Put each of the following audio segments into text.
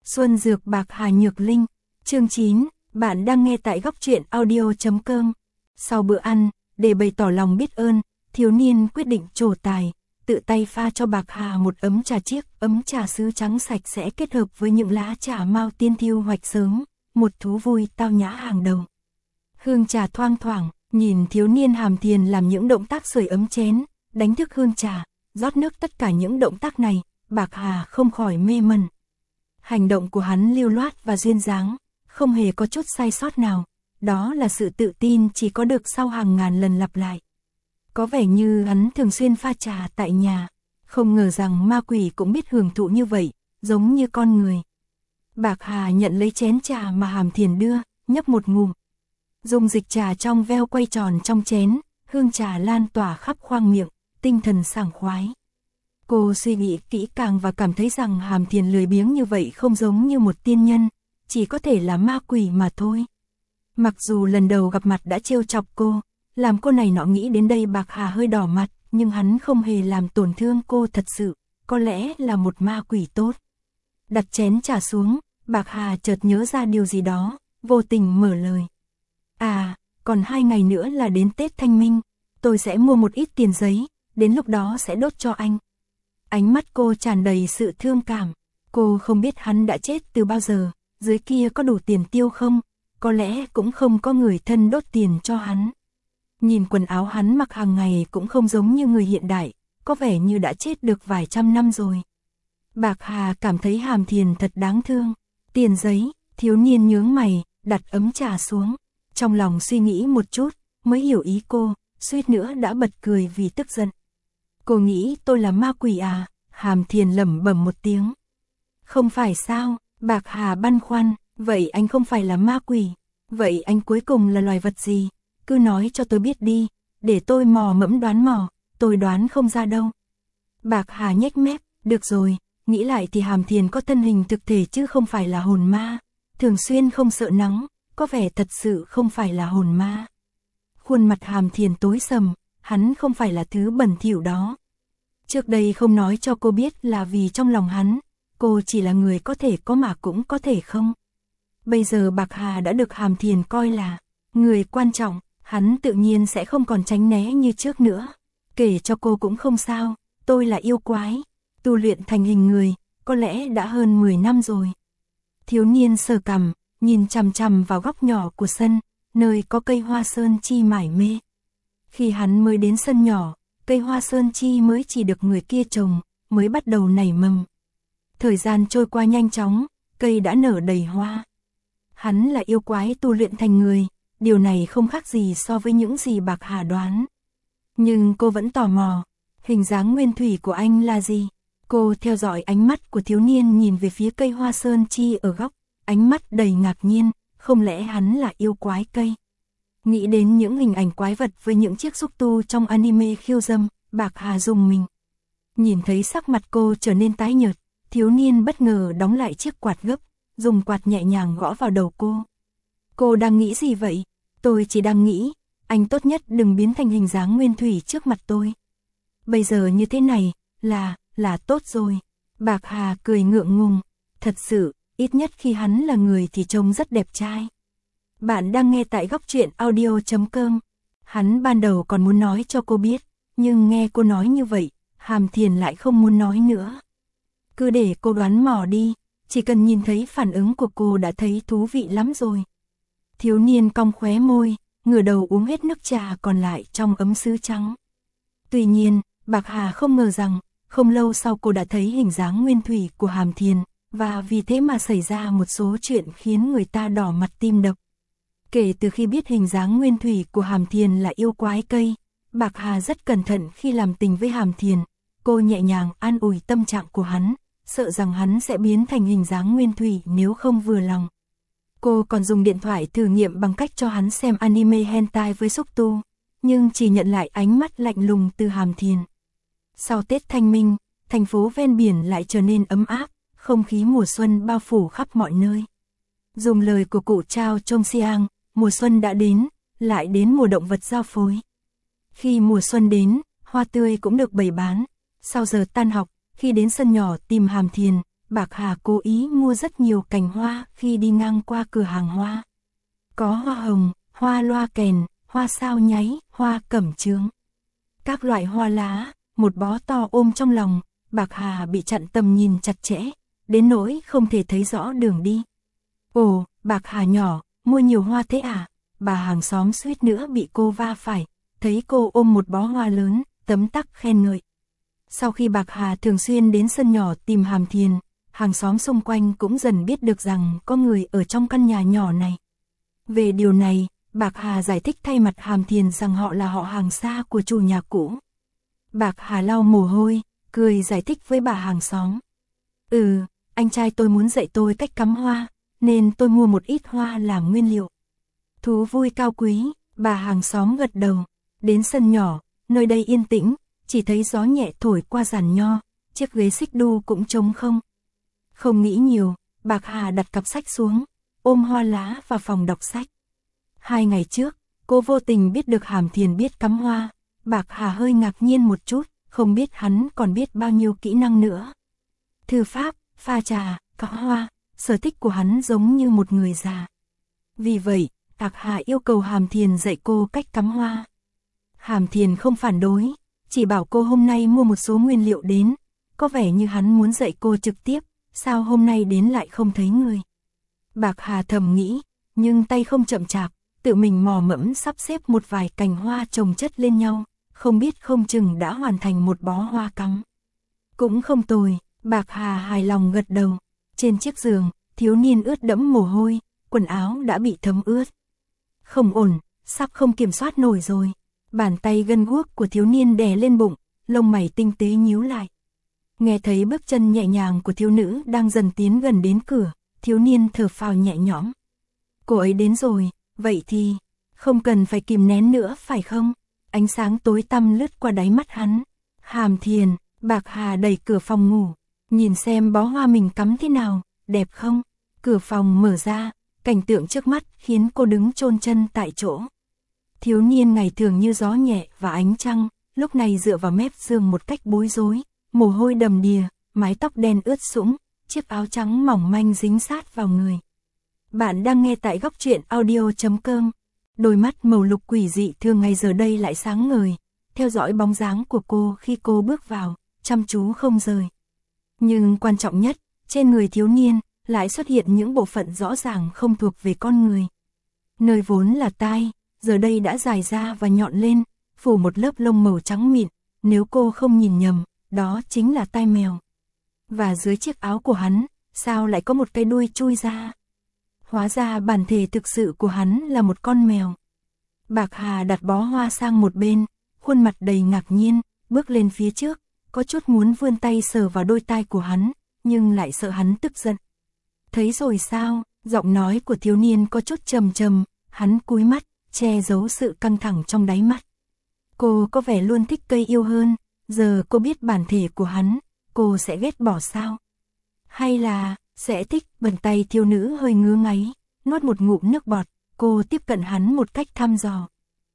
Xuân Dược Bạc Hà Nhược Linh. Chương 9, bạn đang nghe tại góc truyện audio.com. Sau bữa ăn, để bày tỏ lòng biết ơn, thiếu niên quyết định trổ tài, tự tay pha cho Bạc Hà một ấm trà chiếc, ấm trà sứ trắng sạch sẽ kết hợp với những lá trà mao tiên thiêu hoạch sớm, một thú vui tao nhã hàng đầu. Hương trà thoang thoảng, nhìn thiếu niên Hàm Thiền làm những động tác sưởi ấm chén, đánh thức hương trà, rót nước, tất cả những động tác này, Bạc Hà không khỏi mê mẩn. Hành động của hắn lưu loát và duyên dáng, không hề có chút sai sót nào, đó là sự tự tin chỉ có được sau hàng ngàn lần lặp lại. Có vẻ như hắn thường xuyên pha trà tại nhà, không ngờ rằng ma quỷ cũng biết hưởng thụ như vậy, giống như con người. Bạc Hà nhận lấy chén trà mà Hàm Thiền đưa, nhấp một ngụm. Dung dịch trà trong veo quay tròn trong chén, hương trà lan tỏa khắp khoang miệng, tinh thần sảng khoái. Cô suy nghĩ kỹ càng và cảm thấy rằng Hàm Thiền lười biếng như vậy không giống như một tiên nhân, chỉ có thể là ma quỷ mà thôi. Mặc dù lần đầu gặp mặt đã trêu chọc cô, làm cô này nọ nghĩ đến đây Bạc Hà hơi đỏ mặt, nhưng hắn không hề làm tổn thương cô thật sự, có lẽ là một ma quỷ tốt. Đặt chén trà xuống, Bạc Hà chợt nhớ ra điều gì đó, vô tình mở lời. À, còn 2 ngày nữa là đến Tết Thanh Minh, tôi sẽ mua một ít tiền giấy, đến lúc đó sẽ đốt cho anh. Ánh mắt cô tràn đầy sự thương cảm, cô không biết hắn đã chết từ bao giờ, dưới kia có đủ tiền tiêu không, có lẽ cũng không có người thân đốt tiền cho hắn. Nhìn quần áo hắn mặc hàng ngày cũng không giống như người hiện đại, có vẻ như đã chết được vài trăm năm rồi. Bạc Hà cảm thấy Hàm Thiền thật đáng thương. Tiền giấy, thiếu niên nhướng mày, đặt ấm trà xuống, trong lòng suy nghĩ một chút, mới hiểu ý cô, suýt nữa đã bật cười vì tức giận. Cô nghĩ tôi là ma quỷ à? Hàm Thiền lẩm bẩm một tiếng. Không phải sao? Bạc Hà băn khoăn, vậy anh không phải là ma quỷ, vậy anh cuối cùng là loài vật gì? Cứ nói cho tôi biết đi, để tôi mò mẫm đoán mò, tôi đoán không ra đâu. Bạc Hà nhếch mép, được rồi, nghĩ lại thì Hàm Thiền có thân hình thực thể chứ không phải là hồn ma, thường xuyên không sợ nắng, có vẻ thật sự không phải là hồn ma. Khuôn mặt Hàm Thiền tối sầm, hắn không phải là thứ bẩn thỉu đó. Trước đây không nói cho cô biết là vì trong lòng hắn, cô chỉ là người có thể có mà cũng có thể không. Bây giờ Bạc Hà đã được Hàm Thiền coi là người quan trọng, hắn tự nhiên sẽ không còn tránh né như trước nữa. Kể cho cô cũng không sao, tôi là yêu quái, tu luyện thành hình người, có lẽ đã hơn 10 năm rồi. Thiếu niên sờ cằm, nhìn chằm chằm vào góc nhỏ của sân, nơi có cây hoa sơn chi mải mê. Khi hắn mới đến sân nhỏ, cây hoa sơn chi mới chỉ được người kia trồng, mới bắt đầu nảy mầm. Thời gian trôi qua nhanh chóng, cây đã nở đầy hoa. Hắn là yêu quái tu luyện thành người, điều này không khác gì so với những gì Bạc Hà đoán. Nhưng cô vẫn tò mò, hình dáng nguyên thủy của anh là gì? Cô theo dõi ánh mắt của thiếu niên nhìn về phía cây hoa sơn chi ở góc, ánh mắt đầy ngạc nhiên, không lẽ hắn là yêu quái cây? Nghĩ đến những hình ảnh quái vật với những chiếc xúc tu trong anime khiêu dâm, Bạc Hà rùng mình. Nhìn thấy sắc mặt cô trở nên tái nhợt, thiếu niên bất ngờ đóng lại chiếc quạt gấp, dùng quạt nhẹ nhàng gõ vào đầu cô. Cô đang nghĩ gì vậy? Tôi chỉ đang nghĩ, anh tốt nhất đừng biến thành hình dáng nguyên thủy trước mặt tôi. Bây giờ như thế này, là tốt rồi. Bạc Hà cười ngượng ngùng, thật sự, ít nhất khi hắn là người thì trông rất đẹp trai. Bạn đang nghe tại góc truyện audio.com. Hắn ban đầu còn muốn nói cho cô biết, nhưng nghe cô nói như vậy, Hàm Thiền lại không muốn nói nữa. Cứ để cô đoán mò đi, chỉ cần nhìn thấy phản ứng của cô đã thấy thú vị lắm rồi. Thiếu niên cong khóe môi, ngửa đầu uống hết nước trà còn lại trong ấm sứ trắng. Tuy nhiên, Bạc Hà không ngờ rằng, không lâu sau cô đã thấy hình dáng nguyên thủy của Hàm Thiền, và vì thế mà xảy ra một số chuyện khiến người ta đỏ mặt tim đập. Kể từ khi biết hình dáng nguyên thủy của Hàm Thiền là yêu quái cây, Bạc Hà rất cẩn thận khi làm tình với Hàm Thiền, cô nhẹ nhàng an ủi tâm trạng của hắn, sợ rằng hắn sẽ biến thành hình dáng nguyên thủy nếu không vừa lòng. Cô còn dùng điện thoại thử nghiệm bằng cách cho hắn xem anime hentai với xúc tu, nhưng chỉ nhận lại ánh mắt lạnh lùng từ Hàm Thiền. Sau Tết Thanh Minh, thành phố ven biển lại trở nên ấm áp, không khí mùa xuân bao phủ khắp mọi nơi. Dùng lời của cụ Chao Chong Siang, mùa xuân đã đến, lại đến mùa động vật giao phối. Khi mùa xuân đến, hoa tươi cũng được bày bán. Sau giờ tan học, khi đến sân nhỏ tìm Hàm Thiền, Bạc Hà cố ý mua rất nhiều cành hoa khi đi ngang qua cửa hàng hoa. Có hoa hồng, hoa loa kèn, hoa sao nháy, hoa cẩm chướng. Các loại hoa lá, một bó to ôm trong lòng, Bạc Hà bị chặn tầm nhìn chặt chẽ, đến nỗi không thể thấy rõ đường đi. Ồ, Bạc Hà nhỏ, mua nhiều hoa thế à? Bà hàng xóm suýt nữa bị cô va phải, thấy cô ôm một bó hoa lớn, tấm tắc khen ngợi. Sau khi Bạc Hà thường xuyên đến sân nhỏ tìm Hàm Thiền, hàng xóm xung quanh cũng dần biết được rằng có người ở trong căn nhà nhỏ này. Về điều này, Bạc Hà giải thích thay mặt Hàm Thiền rằng họ là họ hàng xa của chủ nhà cũ. Bạc Hà lau mồ hôi, cười giải thích với bà hàng xóm. Anh trai tôi muốn dạy tôi cách cắm hoa, nên tôi mua một ít hoa làm nguyên liệu. Thú vui cao quý, bà hàng xóm gật đầu. Đến sân nhỏ, nơi đây yên tĩnh, chỉ thấy gió nhẹ thổi qua giàn nho, chiếc ghế xích đu cũng trống không. Không nghĩ nhiều, Bạc Hà đặt cặp sách xuống, ôm hoa lá vào phòng đọc sách. 2 ngày trước, cô vô tình biết được Hàm Thiền biết cắm hoa. Bạc Hà hơi ngạc nhiên một chút, không biết hắn còn biết bao nhiêu kỹ năng nữa. Thư pháp, pha trà, cắm hoa, sở thích của hắn giống như một người già. Vì vậy, Bạc Hà yêu cầu Hàm Thiền dạy cô cách cắm hoa. Hàm Thiền không phản đối, chỉ bảo cô hôm nay mua một số nguyên liệu đến, có vẻ như hắn muốn dạy cô trực tiếp, sao hôm nay đến lại không thấy người. Bạc Hà thầm nghĩ, nhưng tay không chậm chạp, tự mình mò mẫm sắp xếp một vài cành hoa chồng chất lên nhau, không biết không chừng đã hoàn thành một bó hoa cắm. Cũng không tồi, Bạc Hà hài lòng gật đầu. Trên chiếc giường, thiếu niên ướt đẫm mồ hôi, quần áo đã bị thấm ướt. Không ổn, sắp không kiểm soát nổi rồi. Bàn tay gân guốc của thiếu niên đè lên bụng, lông mày tinh tế nhíu lại. Nghe thấy bước chân nhẹ nhàng của thiếu nữ đang dần tiến gần đến cửa, thiếu niên thở phào nhẹ nhõm. Cô ấy đến rồi, vậy thì, không cần phải kìm nén nữa phải không? Ánh sáng tối tăm lướt qua đáy mắt hắn. Hàm Thiền, Bạc Hà đẩy cửa phòng ngủ, nhìn xem bó hoa mình cắm thế nào, đẹp không? Cửa phòng mở ra, cảnh tượng trước mắt khiến cô đứng chôn chân tại chỗ. Thiếu niên ngày thường như gió nhẹ và ánh trăng, lúc này dựa vào mép giường một cách bối rối, mồ hôi đầm đìa, mái tóc đen ướt sũng, chiếc áo trắng mỏng manh dính sát vào người. Bạn đang nghe tại góc truyện audio.com. Đôi mắt màu lục quỷ dị thường ngày giờ đây lại sáng ngời, theo dõi bóng dáng của cô khi cô bước vào, chăm chú không rời. Nhưng quan trọng nhất, trên người thiếu niên lại xuất hiện những bộ phận rõ ràng không thuộc về con người. Nơi vốn là tai, giờ đây đã dài ra và nhọn lên, phủ một lớp lông màu trắng mịn, nếu cô không nhìn nhầm, đó chính là tai mèo. Và dưới chiếc áo của hắn, sao lại có một cái đuôi chui ra? Hóa ra bản thể thực sự của hắn là một con mèo. Bạc Hà đặt bó hoa sang một bên, khuôn mặt đầy ngạc nhiên, bước lên phía trước, có chút muốn vươn tay sờ vào đôi tai của hắn, nhưng lại sợ hắn tức giận. Thấy rồi sao? Giọng nói của thiếu niên có chút trầm trầm, hắn cúi mắt, che giấu sự căng thẳng trong đáy mắt. Cô có vẻ luôn thích cây yêu hơn, giờ cô biết bản thể của hắn, cô sẽ ghét bỏ sao? Hay là, sẽ thích? Bàn tay thiếu nữ hơi ngứa ngáy, nuốt một ngụm nước bọt, cô tiếp cận hắn một cách thăm dò.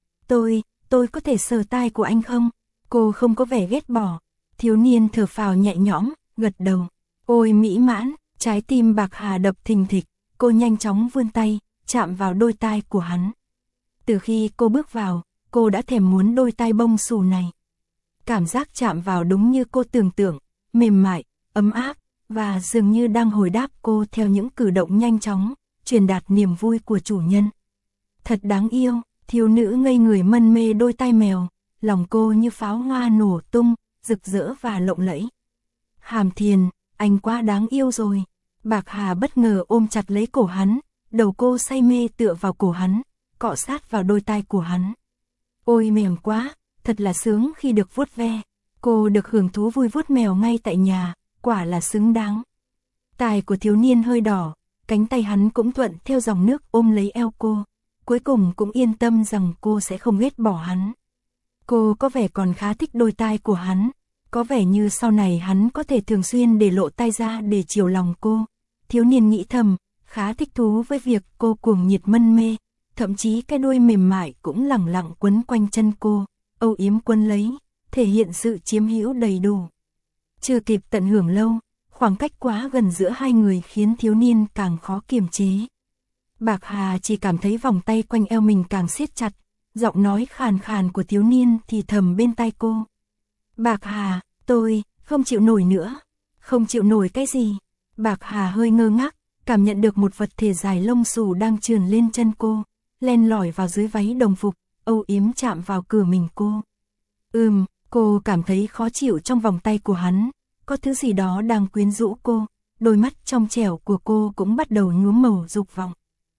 Tôi có thể sờ tai của anh không? Cô không có vẻ ghét bỏ. Thiếu niên thở phào nhẹ nhõm, gật đầu. Ôi mỹ mãn, trái tim Bạc Hà đập thình thịch, cô nhanh chóng vươn tay, chạm vào đôi tai của hắn. Từ khi cô bước vào, cô đã thèm muốn đôi tai bông xù này. Cảm giác chạm vào đúng như cô tưởng tượng, mềm mại, ấm áp, và dường như đang hồi đáp cô theo những cử động nhanh chóng, truyền đạt niềm vui của chủ nhân. Thật đáng yêu, thiếu nữ ngây người mân mê đôi tai mèo, lòng cô như pháo hoa nổ tung, rực rỡ và lộng lẫy. Hàm Thiền, anh quá đáng yêu rồi. Bạc Hà bất ngờ ôm chặt lấy cổ hắn, đầu cô say mê tựa vào cổ hắn, cọ sát vào đôi tai của hắn. Ôi mềm quá, thật là sướng khi được vuốt ve. Cô được hưởng thú vui vuốt mèo ngay tại nhà, quả là xứng đáng. Tai của thiếu niên hơi đỏ, cánh tay hắn cũng thuận theo dòng nước ôm lấy eo cô, cuối cùng cũng yên tâm rằng cô sẽ không ghét bỏ hắn. Cô có vẻ còn khá thích đôi tai của hắn, có vẻ như sau này hắn có thể thường xuyên để lộ tai ra để chiều lòng cô. Thiếu niên nghĩ thầm, khá thích thú với việc cô cuồng nhiệt mân mê, thậm chí cái đuôi mềm mại cũng lẳng lặng quấn quanh chân cô, âu yếm quấn lấy, thể hiện sự chiếm hữu đầy đủ. Chưa kịp tận hưởng lâu, Khoảng cách quá gần giữa hai người khiến thiếu niên càng khó kiềm chế. Bạc Hà chỉ cảm thấy vòng tay quanh eo mình càng siết chặt, giọng nói khàn khàn của thiếu niên thì thầm bên tai cô. Bạc Hà, tôi không chịu nổi nữa. Không chịu nổi cái gì? Bạc Hà hơi ngơ ngác, cảm nhận được một vật thể dài lông xù đang trườn lên chân cô, len lỏi vào dưới váy đồng phục, âu yếm chạm vào cửa mình cô. Cô cảm thấy khó chịu trong vòng tay của hắn, có thứ gì đó đang quyến rũ cô, đôi mắt trong trẻo của cô cũng bắt đầu nhuốm màu dục vọng.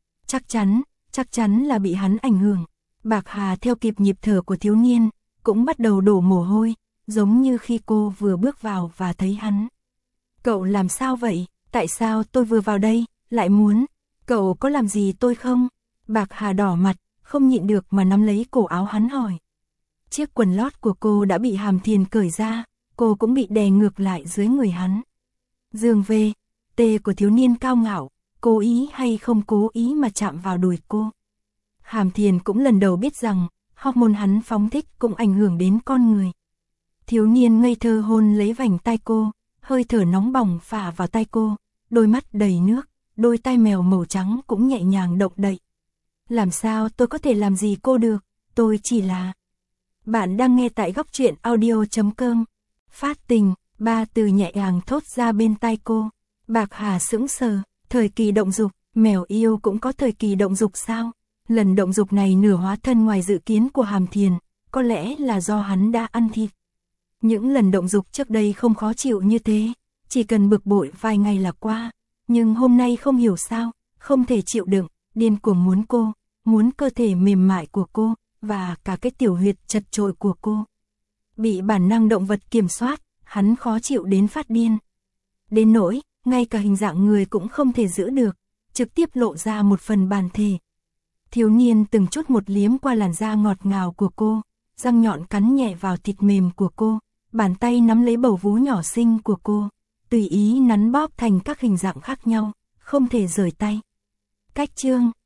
Chắc chắn là bị hắn ảnh hưởng. Bạc Hà theo kịp nhịp thở của thiếu niên, cũng bắt đầu đổ mồ hôi, giống như khi cô vừa bước vào và thấy hắn. Cậu làm sao vậy? Tại sao tôi vừa vào đây, lại muốn? Cậu có làm gì tôi không? Bạc Hà đỏ mặt, không nhịn được mà nắm lấy cổ áo hắn hỏi. Chiếc quần lót của cô đã bị Hàm Thiền cởi ra, cô cũng bị đè ngược lại dưới người hắn. Dương về, tê của thiếu niên cao ngạo, cố ý hay không cố ý mà chạm vào đùi cô. Hàm Thiền cũng lần đầu biết rằng, hormone hắn phóng thích cũng ảnh hưởng đến con người. Thiếu niên ngây thơ hôn lấy vành tai cô, hơi thở nóng bỏng phả vào tai cô, đôi mắt đầy nước, đôi tai mèo màu trắng cũng nhẹ nhàng động đậy. Làm sao tôi có thể làm gì cô được, tôi chỉ là... Bạn đang nghe tại góc truyện audio.com. Phát tình, 3 từ nhẹ nhàng thốt ra bên tai cô. Bạc Hà sững sờ, thời kỳ động dục, mèo yêu cũng có thời kỳ động dục sao? Lần động dục này nửa hóa thân ngoài dự kiến của Hàm Thiền, có lẽ là do hắn đã ăn thịt. Những lần động dục trước đây không khó chịu như thế, chỉ cần bực bội vài ngày là qua, nhưng hôm nay không hiểu sao, không thể chịu đựng, điên cuồng muốn cô, muốn cơ thể mềm mại của cô, và cả cái tiểu huyệt chật chội của cô. Bị bản năng động vật kiểm soát, hắn khó chịu đến phát điên. Đến nỗi, ngay cả hình dạng người cũng không thể giữ được, trực tiếp lộ ra một phần bản thể. Thiếu niên từng chút một liếm qua làn da ngọt ngào của cô, răng nhọn cắn nhẹ vào thịt mềm của cô, bàn tay nắm lấy bầu vú nhỏ xinh của cô, tùy ý nắn bóp thành các hình dạng khác nhau, không thể rời tay. Cách chương